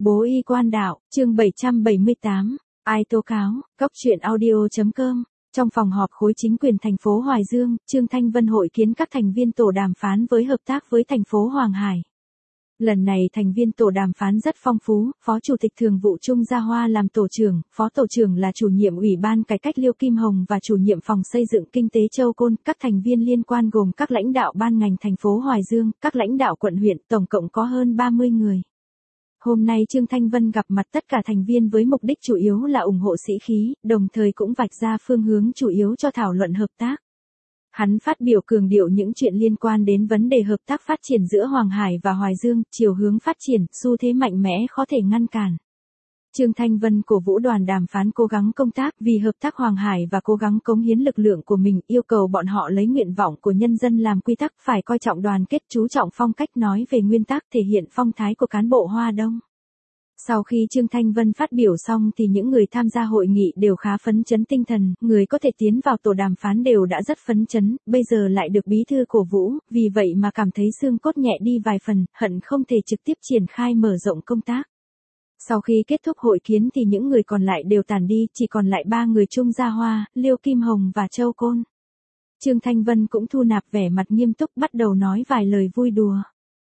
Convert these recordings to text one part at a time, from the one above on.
Bố y quan đạo, chương 778, ai tố cáo, góc truyện audio.com. Trong phòng họp khối chính quyền thành phố Hoài Dương, Trương Thanh Vân hội kiến các thành viên tổ đàm phán với hợp tác với thành phố Hoàng Hải. Lần này thành viên tổ đàm phán rất phong phú, Phó Chủ tịch Thường vụ Trung Gia Hoa làm tổ trưởng, Phó Tổ trưởng là chủ nhiệm Ủy ban Cải cách Liêu Kim Hồng và chủ nhiệm phòng xây dựng kinh tế Châu Côn. Các thành viên liên quan gồm các lãnh đạo ban ngành thành phố Hoài Dương, các lãnh đạo quận huyện, tổng cộng có hơn 30 người. Hôm nay Trương Thanh Vân gặp mặt tất cả thành viên với mục đích chủ yếu là ủng hộ sĩ khí, đồng thời cũng vạch ra phương hướng chủ yếu cho thảo luận hợp tác. Hắn phát biểu cường điệu những chuyện liên quan đến vấn đề hợp tác phát triển giữa Hoàng Hải và Hoài Dương, chiều hướng phát triển, xu thế mạnh mẽ khó thể ngăn cản. Trương Thanh Vân cổ vũ đoàn đàm phán cố gắng công tác vì hợp tác Hoàng Hải và cố gắng cống hiến lực lượng của mình, yêu cầu bọn họ lấy nguyện vọng của nhân dân làm quy tắc, phải coi trọng đoàn kết, chú trọng phong cách nói về nguyên tắc, thể hiện phong thái của cán bộ Hoa Đông. Sau khi Trương Thanh Vân phát biểu xong thì những người tham gia hội nghị đều khá phấn chấn tinh thần, người có thể tiến vào tổ đàm phán đều đã rất phấn chấn, bây giờ lại được bí thư cổ vũ, vì vậy mà cảm thấy xương cốt nhẹ đi vài phần, hận không thể trực tiếp triển khai mở rộng công tác. Sau khi kết thúc hội kiến thì những người còn lại đều tản đi, chỉ còn lại 3 người Trung Gia Hoa, Liêu Kim Hồng và Châu Côn. Trương Thanh Vân cũng thu nạp vẻ mặt nghiêm túc, bắt đầu nói vài lời vui đùa.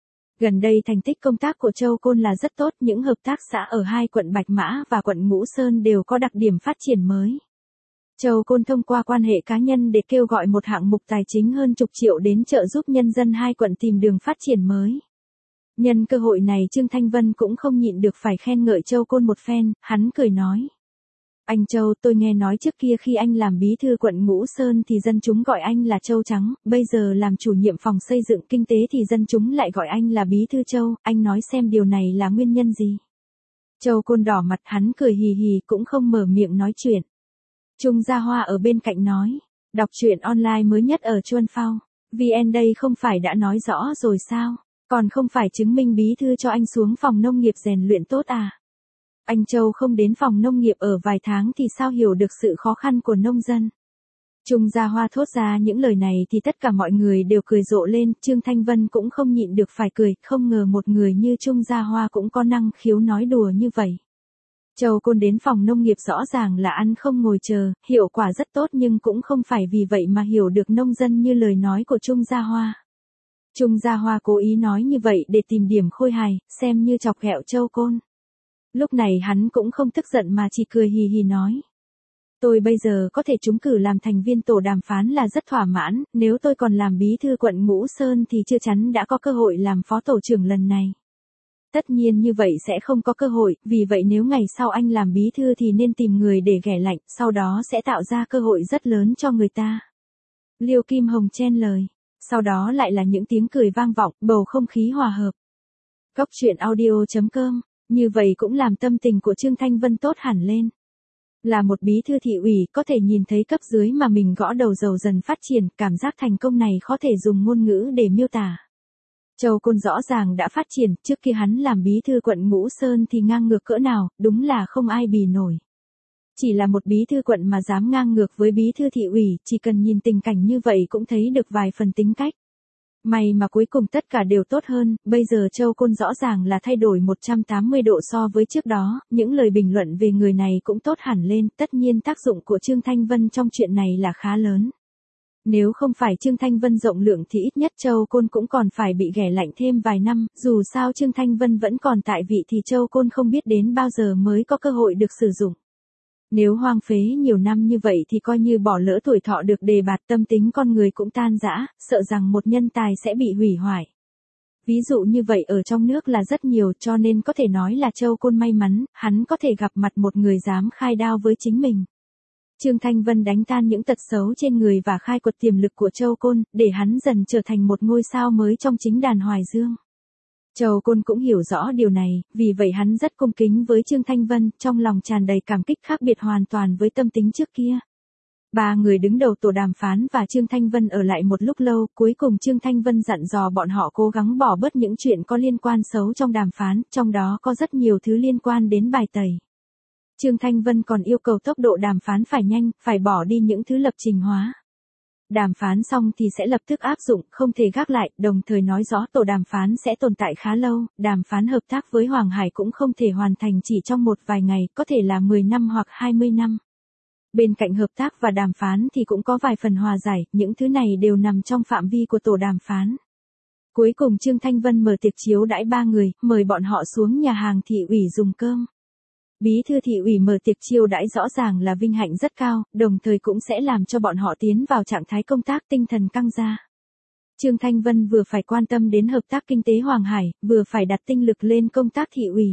Gần đây thành tích công tác của Châu Côn là rất tốt, những hợp tác xã ở 2 quận Bạch Mã và quận Ngũ Sơn đều có đặc điểm phát triển mới. Châu Côn thông qua quan hệ cá nhân để kêu gọi một hạng mục tài chính hơn chục triệu đến trợ giúp nhân dân 2 quận tìm đường phát triển mới. Nhân cơ hội này Trương Thanh Vân cũng không nhịn được phải khen ngợi Châu Côn một phen, hắn cười nói. Anh Châu, tôi nghe nói trước kia khi anh làm bí thư quận Ngũ Sơn thì dân chúng gọi anh là Châu Trắng, bây giờ làm chủ nhiệm phòng xây dựng kinh tế thì dân chúng lại gọi anh là bí thư Châu, anh nói xem điều này là nguyên nhân gì? Châu Côn đỏ mặt, hắn cười hì hì cũng không mở miệng nói chuyện. Trung Gia Hoa ở bên cạnh nói, đọc truyện online mới nhất ở Chuan Phao, VN đây không phải đã nói rõ rồi sao, còn không phải chứng minh bí thư cho anh xuống phòng nông nghiệp rèn luyện tốt à? Anh Châu không đến phòng nông nghiệp ở vài tháng thì sao hiểu được sự khó khăn của nông dân. Trung Gia Hoa thốt ra những lời này thì tất cả mọi người đều cười rộ lên, Trương Thanh Vân cũng không nhịn được phải cười, không ngờ một người như Trung Gia Hoa cũng có năng khiếu nói đùa như vậy. Châu Côn đến phòng nông nghiệp rõ ràng là ăn không ngồi chờ, hiệu quả rất tốt nhưng cũng không phải vì vậy mà hiểu được nông dân như lời nói của Trung Gia Hoa. Trung Gia Hoa cố ý nói như vậy để tìm điểm khôi hài, xem như chọc ghẹo Châu Côn. Lúc này hắn cũng không tức giận mà chỉ cười hì hì nói. Tôi bây giờ có thể trúng cử làm thành viên tổ đàm phán là rất thỏa mãn, nếu tôi còn làm bí thư quận Ngũ Sơn thì chưa chắn đã có cơ hội làm phó tổ trưởng lần này. Tất nhiên như vậy sẽ không có cơ hội, vì vậy nếu ngày sau anh làm bí thư thì nên tìm người để ghẻ lạnh, sau đó sẽ tạo ra cơ hội rất lớn cho người ta. Liêu Kim Hồng chen lời, sau đó lại là những tiếng cười vang vọng, bầu không khí hòa hợp. Góc truyện audio.com. Như vậy cũng làm tâm tình của Trương Thanh Vân tốt hẳn lên. Là một bí thư thị ủy có thể nhìn thấy cấp dưới mà mình gõ đầu dầu dần phát triển, cảm giác thành công này khó thể dùng ngôn ngữ để miêu tả. Châu Côn rõ ràng đã phát triển, trước khi hắn làm bí thư quận Ngũ Sơn thì ngang ngược cỡ nào, đúng là không ai bì nổi. Chỉ là một bí thư quận mà dám ngang ngược với bí thư thị ủy, chỉ cần nhìn tình cảnh như vậy cũng thấy được vài phần tính cách. May mà cuối cùng tất cả đều tốt hơn, bây giờ Châu Côn rõ ràng là thay đổi 180 độ so với trước đó, những lời bình luận về người này cũng tốt hẳn lên, tất nhiên tác dụng của Trương Thanh Vân trong chuyện này là khá lớn. Nếu không phải Trương Thanh Vân rộng lượng thì ít nhất Châu Côn cũng còn phải bị ghẻ lạnh thêm vài năm, dù sao Trương Thanh Vân vẫn còn tại vị thì Châu Côn không biết đến bao giờ mới có cơ hội được sử dụng. Nếu hoang phế nhiều năm như vậy thì coi như bỏ lỡ tuổi thọ được đề bạt, tâm tính con người cũng tan rã, sợ rằng một nhân tài sẽ bị hủy hoại. Ví dụ như vậy ở trong nước là rất nhiều, cho nên có thể nói là Châu Côn may mắn, hắn có thể gặp mặt một người dám khai đao với chính mình. Trương Thanh Vân đánh tan những tật xấu trên người và khai quật tiềm lực của Châu Côn, để hắn dần trở thành một ngôi sao mới trong chính đàn Hoài Dương. Châu Côn cũng hiểu rõ điều này, vì vậy hắn rất cung kính với Trương Thanh Vân, trong lòng tràn đầy cảm kích khác biệt hoàn toàn với tâm tính trước kia. 3 người đứng đầu tổ đàm phán và Trương Thanh Vân ở lại một lúc lâu, cuối cùng Trương Thanh Vân dặn dò bọn họ cố gắng bỏ bớt những chuyện có liên quan xấu trong đàm phán, trong đó có rất nhiều thứ liên quan đến bài tẩy. Trương Thanh Vân còn yêu cầu tốc độ đàm phán phải nhanh, phải bỏ đi những thứ lập trình hóa. Đàm phán xong thì sẽ lập tức áp dụng, không thể gác lại, đồng thời nói rõ tổ đàm phán sẽ tồn tại khá lâu, đàm phán hợp tác với Hoàng Hải cũng không thể hoàn thành chỉ trong một vài ngày, có thể là 10 năm hoặc 20 năm. Bên cạnh hợp tác và đàm phán thì cũng có vài phần hòa giải, những thứ này đều nằm trong phạm vi của tổ đàm phán. Cuối cùng Trương Thanh Vân mở tiệc chiếu đãi 3 người, mời bọn họ xuống nhà hàng thị ủy dùng cơm. Bí thư thị ủy mở tiệc chiêu đãi rõ ràng là vinh hạnh rất cao, đồng thời cũng sẽ làm cho bọn họ tiến vào trạng thái công tác tinh thần căng ra. Trương Thanh Vân vừa phải quan tâm đến hợp tác kinh tế Hoàng Hải, vừa phải đặt tinh lực lên công tác thị ủy.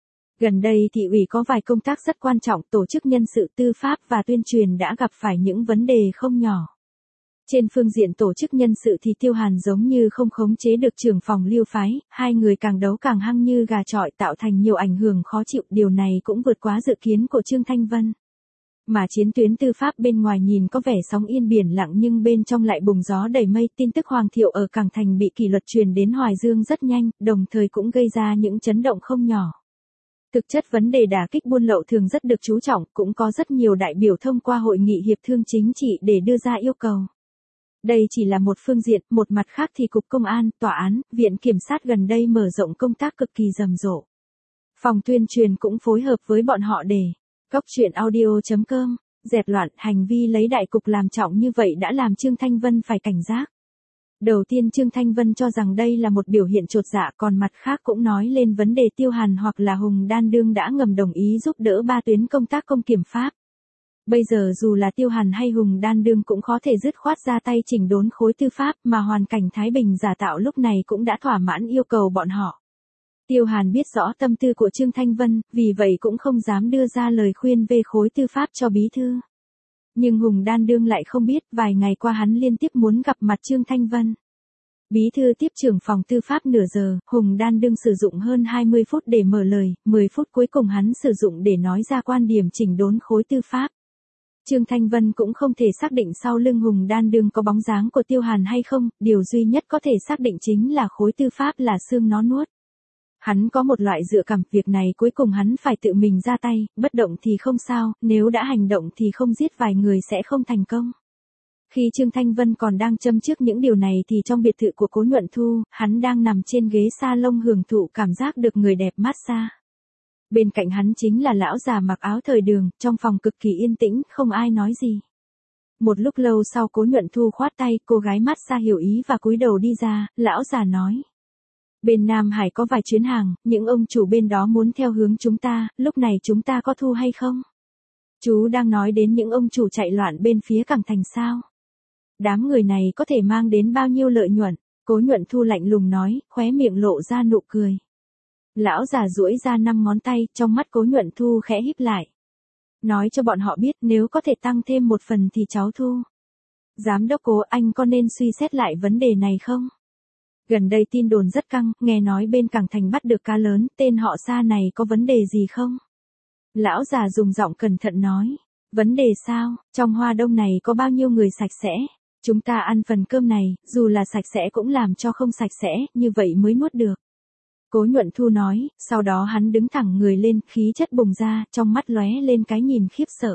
Gần đây thị ủy có vài công tác rất quan trọng, tổ chức nhân sự, tư pháp và tuyên truyền đã gặp phải những vấn đề không nhỏ. Trên phương diện tổ chức nhân sự thì Tiêu Hàn giống như không khống chế được trưởng phòng Lưu phái, hai người càng đấu càng hăng như gà chọi tạo thành nhiều ảnh hưởng khó chịu, điều này cũng vượt quá dự kiến của Trương Thanh Vân. Mà chiến tuyến tư pháp bên ngoài nhìn có vẻ sóng yên biển lặng nhưng bên trong lại bùng gió đầy mây, tin tức Hoàng Thiệu ở Cảng Thành bị kỷ luật truyền đến Hoài Dương rất nhanh, đồng thời cũng gây ra những chấn động không nhỏ. Thực chất vấn đề đả kích buôn lậu thường rất được chú trọng, cũng có rất nhiều đại biểu thông qua hội nghị hiệp thương chính trị để đưa ra yêu cầu. Đây chỉ là một phương diện, một mặt khác thì Cục Công an, Tòa án, Viện Kiểm sát gần đây mở rộng công tác cực kỳ rầm rộ. Phòng tuyên truyền cũng phối hợp với bọn họ để Cóc Truyện Audio.com dẹp loạn, hành vi lấy đại cục làm trọng như vậy đã làm Trương Thanh Vân phải cảnh giác. Đầu tiên Trương Thanh Vân cho rằng đây là một biểu hiện chột dạ, còn mặt khác cũng nói lên vấn đề Tiêu Hàn hoặc là Hùng Đan Đương đã ngầm đồng ý giúp đỡ ba tuyến công tác công kiểm pháp. Bây giờ dù là Tiêu Hàn hay Hùng Đan Đương cũng có thể dứt khoát ra tay chỉnh đốn khối tư pháp, mà hoàn cảnh Thái Bình giả tạo lúc này cũng đã thỏa mãn yêu cầu bọn họ. Tiêu Hàn biết rõ tâm tư của Trương Thanh Vân, vì vậy cũng không dám đưa ra lời khuyên về khối tư pháp cho bí thư. Nhưng Hùng Đan Đương lại không biết, vài ngày qua hắn liên tiếp muốn gặp mặt Trương Thanh Vân. Bí thư tiếp trưởng phòng tư pháp nửa giờ, Hùng Đan Đương sử dụng hơn 20 phút để mở lời, 10 phút cuối cùng hắn sử dụng để nói ra quan điểm chỉnh đốn khối tư pháp. Trương Thanh Vân cũng không thể xác định sau lưng Hùng Đan Đương có bóng dáng của Tiêu Hàn hay không, điều duy nhất có thể xác định chính là khối tư pháp là xương nó nuốt. Hắn có một loại dự cảm, việc này cuối cùng hắn phải tự mình ra tay, bất động thì không sao, nếu đã hành động thì không giết vài người sẽ không thành công. Khi Trương Thanh Vân còn đang châm trước những điều này thì trong biệt thự của Cố Nhuận Thu, hắn đang nằm trên ghế salon hưởng thụ cảm giác được người đẹp massage. Bên cạnh hắn chính là lão già mặc áo thời đường, trong phòng cực kỳ yên tĩnh, không ai nói gì. Một lúc lâu sau Cố Nhuận Thu khoát tay, cô gái massage hiểu ý và cúi đầu đi ra, lão già nói. Bên Nam Hải có vài chuyến hàng, những ông chủ bên đó muốn theo hướng chúng ta, lúc này chúng ta có thu hay không? Chú đang nói đến những ông chủ chạy loạn bên phía Cảng Thành sao? Đám người này có thể mang đến bao nhiêu lợi nhuận? Cố Nhuận Thu lạnh lùng nói, khóe miệng lộ ra nụ cười. Lão già duỗi ra 5 ngón tay, trong mắt Cố Nhuận Thu khẽ híp lại. Nói cho bọn họ biết nếu có thể tăng thêm một phần thì cháu thu. Giám đốc Cố, anh có nên suy xét lại vấn đề này không? Gần đây tin đồn rất căng, nghe nói bên Cảng Thành bắt được cá lớn, tên họ Sa này có vấn đề gì không? Lão già dùng giọng cẩn thận nói. Vấn đề sao, trong Hoa Đông này có bao nhiêu người sạch sẽ? Chúng ta ăn phần cơm này, dù là sạch sẽ cũng làm cho không sạch sẽ, như vậy mới nuốt được. Cố Nhuận Thu nói, sau đó hắn đứng thẳng người lên, khí chất bùng ra, trong mắt lóe lên cái nhìn khiếp sợ.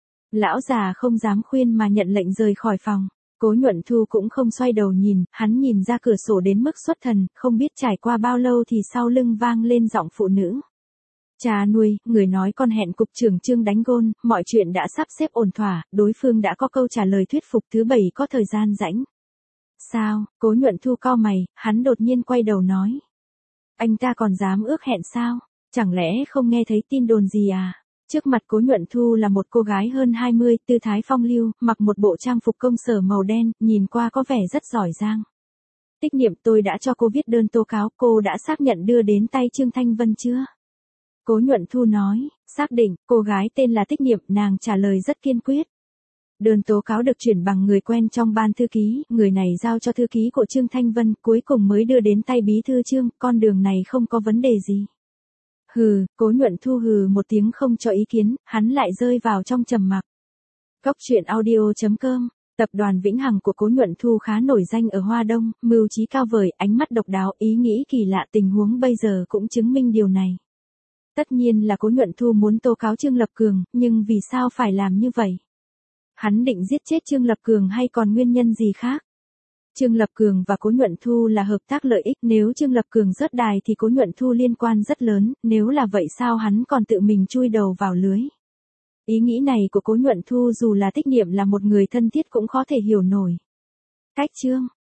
Lão già không dám khuyên mà nhận lệnh rời khỏi phòng. Cố Nhuận Thu cũng không xoay đầu nhìn, hắn nhìn ra cửa sổ đến mức xuất thần, không biết trải qua bao lâu thì sau lưng vang lên giọng phụ nữ. Cha nuôi, người nói con hẹn cục trưởng Trương đánh gôn, mọi chuyện đã sắp xếp ổn thỏa, đối phương đã có câu trả lời thuyết phục, thứ 7 có thời gian rảnh. Sao? Cố Nhuận Thu cau mày, hắn đột nhiên quay đầu nói. Anh ta còn dám ước hẹn sao? Chẳng lẽ không nghe thấy tin đồn gì à? Trước mặt Cố Nhuận Thu là một cô gái hơn 20, tư thái phong lưu, mặc một bộ trang phục công sở màu đen, nhìn qua có vẻ rất giỏi giang. Tích Niệm, tôi đã cho cô viết đơn tố cáo, cô đã xác nhận đưa đến tay Trương Thanh Vân chưa? Cố Nhuận Thu nói, xác định, cô gái tên là Tích Niệm, nàng trả lời rất kiên quyết. Đơn tố cáo được chuyển bằng người quen trong ban thư ký, người này giao cho thư ký của Trương Thanh Vân, cuối cùng mới đưa đến tay bí thư Trương, con đường này không có vấn đề gì. Hừ, Cố Nhuận Thu hừ một tiếng không cho ý kiến, hắn lại rơi vào trong trầm mặc. Cóc Truyện Audio.com, tập đoàn Vĩnh Hằng của Cố Nhuận Thu khá nổi danh ở Hoa Đông, mưu trí cao vời, ánh mắt độc đáo, ý nghĩ kỳ lạ, tình huống bây giờ cũng chứng minh điều này. Tất nhiên là Cố Nhuận Thu muốn tố cáo Trương Lập Cường, nhưng vì sao phải làm như vậy? Hắn định giết chết Trương Lập Cường hay còn nguyên nhân gì khác? Trương Lập Cường và Cố Nhuận Thu là hợp tác lợi ích, nếu Trương Lập Cường rớt đài thì Cố Nhuận Thu liên quan rất lớn, nếu là vậy sao hắn còn tự mình chui đầu vào lưới? Ý nghĩ này của Cố Nhuận Thu dù là Tích Niệm là một người thân thiết cũng có thể hiểu nổi. Cách Trương